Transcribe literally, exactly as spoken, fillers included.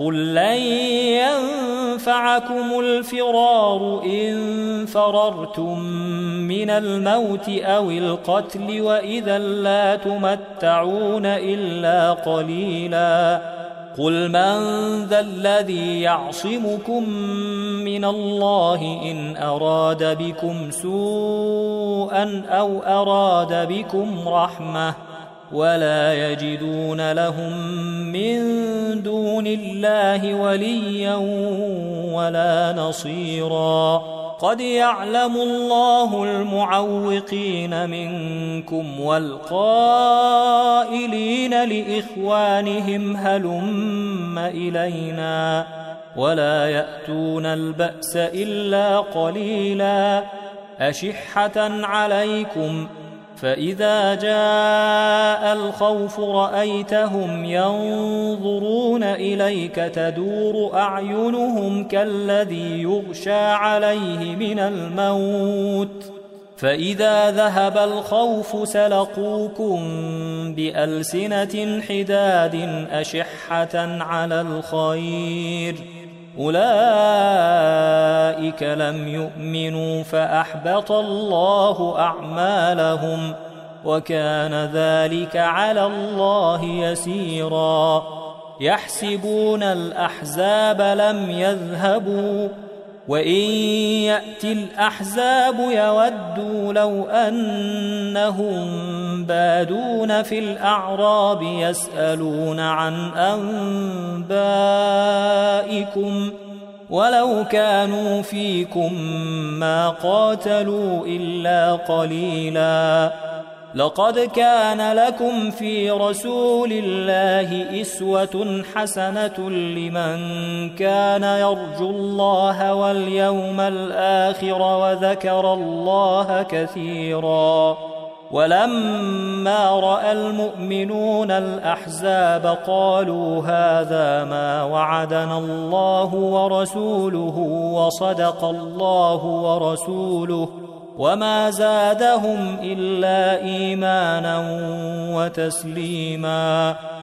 قل لن ينفعكم الفرار إن فررتم من الموت أو القتل وإذا لا تمتعون إلا قليلا قل من ذا الذي يعصمكم من الله إن أراد بكم سوءا أو أراد بكم رحمة ولا يجدون لهم من دون الله وليا ولا نصيرا قد يعلم الله المعوقين منكم والقائلين لإخوانهم هلم إلينا ولا يأتون البأس إلا قليلا أشحة عليكم فإذا جاء الخوف رأيتهم ينظرون إليك تدور أعينهم كالذي يغشى عليه من الموت فإذا ذهب الخوف سلقوكم بألسنة حداد أشحة على الخير أولئك لم يؤمنوا فأحبط الله أعمالهم وكان ذلك على الله يسيرا يحسبون الأحزاب لم يذهبوا وإن يأتي الأحزاب يودوا لو أنهم بادون في الأعراب يسألون عن أنبائكم ولو كانوا فيكم ما قاتلوا إلا قليلا لقد كان لكم في رسول الله أسوة حسنة لمن كان يرجو الله واليوم الآخر وذكر الله كثيرا ولما رأى المؤمنون الأحزاب قالوا هذا ما وعدنا الله ورسوله وصدق الله ورسوله وما زادهم إلا إيمانا وتسليما